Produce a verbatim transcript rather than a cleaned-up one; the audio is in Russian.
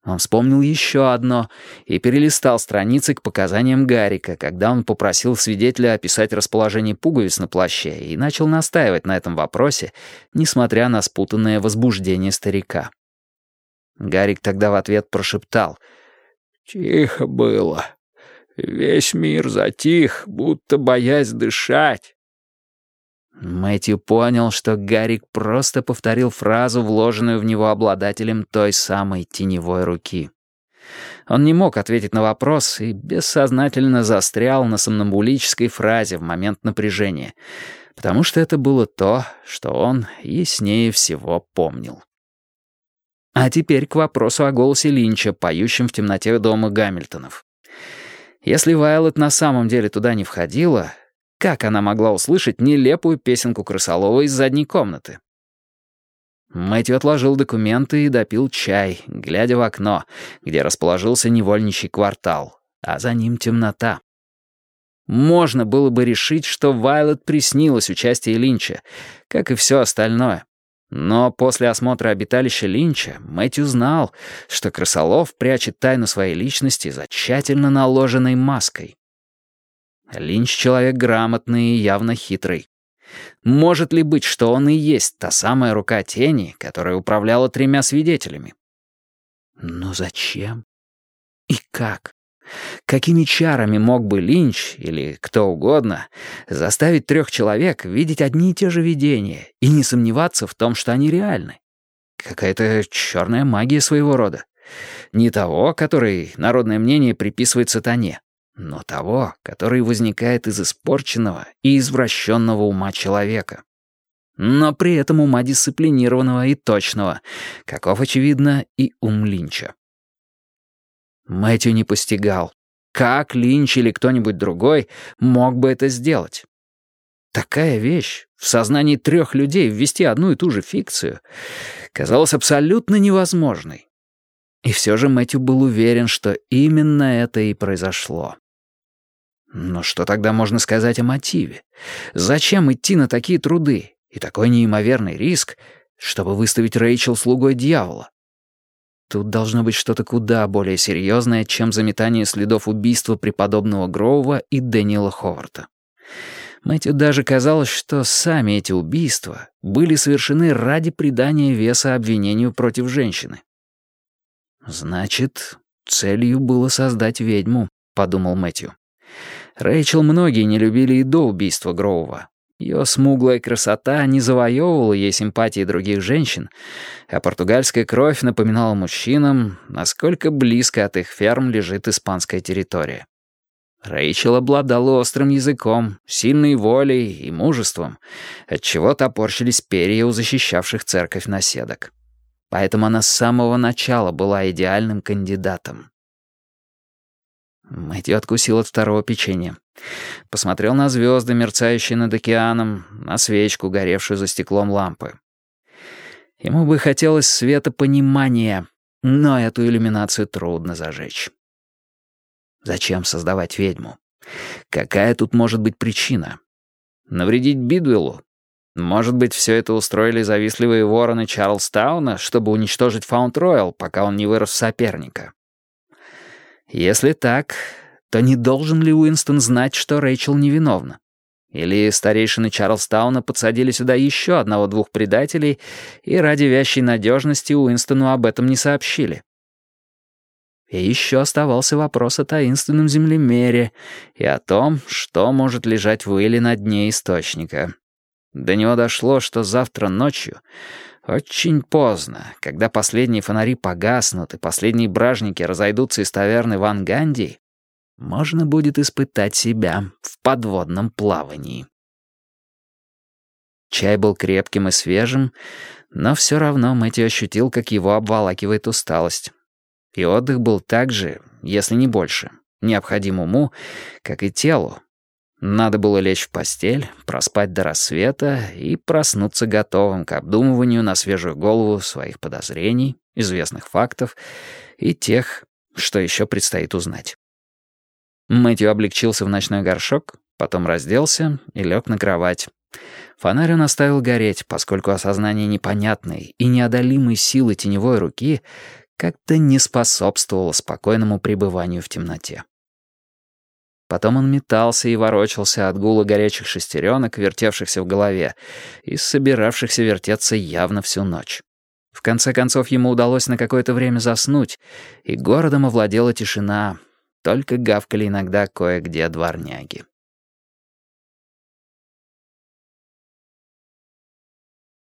Он вспомнил еще одно и перелистал страницы к показаниям Гарика, когда он попросил свидетеля описать расположение пуговиц на плаще и начал настаивать на этом вопросе, несмотря на спутанное возбуждение старика. Гарик тогда в ответ прошептал: «Тихо было. Весь мир затих, будто боясь дышать». Мэтью понял, что Гарик просто повторил фразу, вложенную в него обладателем той самой теневой руки. Он не мог ответить на вопрос и бессознательно застрял на сомнамбулической фразе в момент напряжения, потому что это было то, что он яснее всего помнил. А теперь к вопросу о голосе Линча, поющем в темноте дома Гамильтонов. Если Вайлет на самом деле туда не входила, как она могла услышать нелепую песенку крысолова из задней комнаты? Мэтью отложил документы и допил чай, глядя в окно, где расположился невольничий квартал, а за ним темнота. Можно было бы решить, что Вайлет приснилось участие Линча, как и все остальное. Но после осмотра обиталища Линча Мэтью знал, что крысолов прячет тайну своей личности за тщательно наложенной маской. Линч — человек грамотный и явно хитрый. Может ли быть, что он и есть та самая рука тени, которая управляла тремя свидетелями? Но зачем? И как? Какими чарами мог бы Линч, или кто угодно, заставить трех человек видеть одни и те же видения и не сомневаться в том, что они реальны? Какая-то черная магия своего рода. Не того, который народное мнение приписывает сатане, но того, который возникает из испорченного и извращенного ума человека. Но при этом ума дисциплинированного и точного, каков, очевидно, и ум Линча. Мэтью не постигал, как Линч или кто-нибудь другой мог бы это сделать. Такая вещь, в сознании трех людей ввести одну и ту же фикцию, казалась абсолютно невозможной. И все же Мэтью был уверен, что именно это и произошло. Но что тогда можно сказать о мотиве? Зачем идти на такие труды и такой неимоверный риск, чтобы выставить Рэйчел слугой дьявола? Тут должно быть что-то куда более серьезное, чем заметание следов убийства преподобного Гроува и Дэниела Ховарда. Мэтью даже казалось, что сами эти убийства были совершены ради придания веса обвинению против женщины. «Значит, целью было создать ведьму», — подумал Мэтью. Рэйчел многие не любили и до убийства Гроува. Ее смуглая красота не завоевывала ей симпатии других женщин, а португальская кровь напоминала мужчинам, насколько близко от их ферм лежит испанская территория. Рэйчел обладала острым языком, сильной волей и мужеством, отчего топорщились перья у защищавших церковь наседок. Поэтому она с самого начала была идеальным кандидатом. Мэтью откусил от второго печенья. Посмотрел на звезды, мерцающие над океаном, на свечку, горевшую за стеклом лампы. Ему бы хотелось светопонимания, но эту иллюминацию трудно зажечь. Зачем создавать ведьму? Какая тут может быть причина? Навредить Бидуэллу? Может быть, все это устроили завистливые вороны Чарльстауна, чтобы уничтожить Фаунд-Роял, пока он не вырос в соперника? Если так, то не должен ли Уинстон знать, что Рэйчел невиновна? Или старейшины Чарльстауна подсадили сюда еще одного-двух предателей, и ради вящей надежности Уинстону об этом не сообщили? И еще оставался вопрос о таинственном землемере и о том, что может лежать в иле на дне источника. До него дошло, что завтра ночью, очень поздно, когда последние фонари погаснут и последние бражники разойдутся из таверны Ван Ганди, можно будет испытать себя в подводном плавании. Чай был крепким и свежим, но все равно Мэтью ощутил, как его обволакивает усталость. И отдых был так же, если не больше, необходим уму, как и телу. Надо было лечь в постель, проспать до рассвета и проснуться готовым к обдумыванию на свежую голову своих подозрений, известных фактов и тех, что еще предстоит узнать. Мэтью облегчился в ночной горшок, потом разделся и лег на кровать. Фонарь он оставил гореть, поскольку осознание непонятной и неодолимой силы теневой руки как-то не способствовало спокойному пребыванию в темноте. Потом он метался и ворочался от гула горячих шестеренок, вертевшихся в голове, и собиравшихся вертеться явно всю ночь. В конце концов, ему удалось на какое-то время заснуть, и городом овладела тишина, только гавкали иногда кое-где дворняги.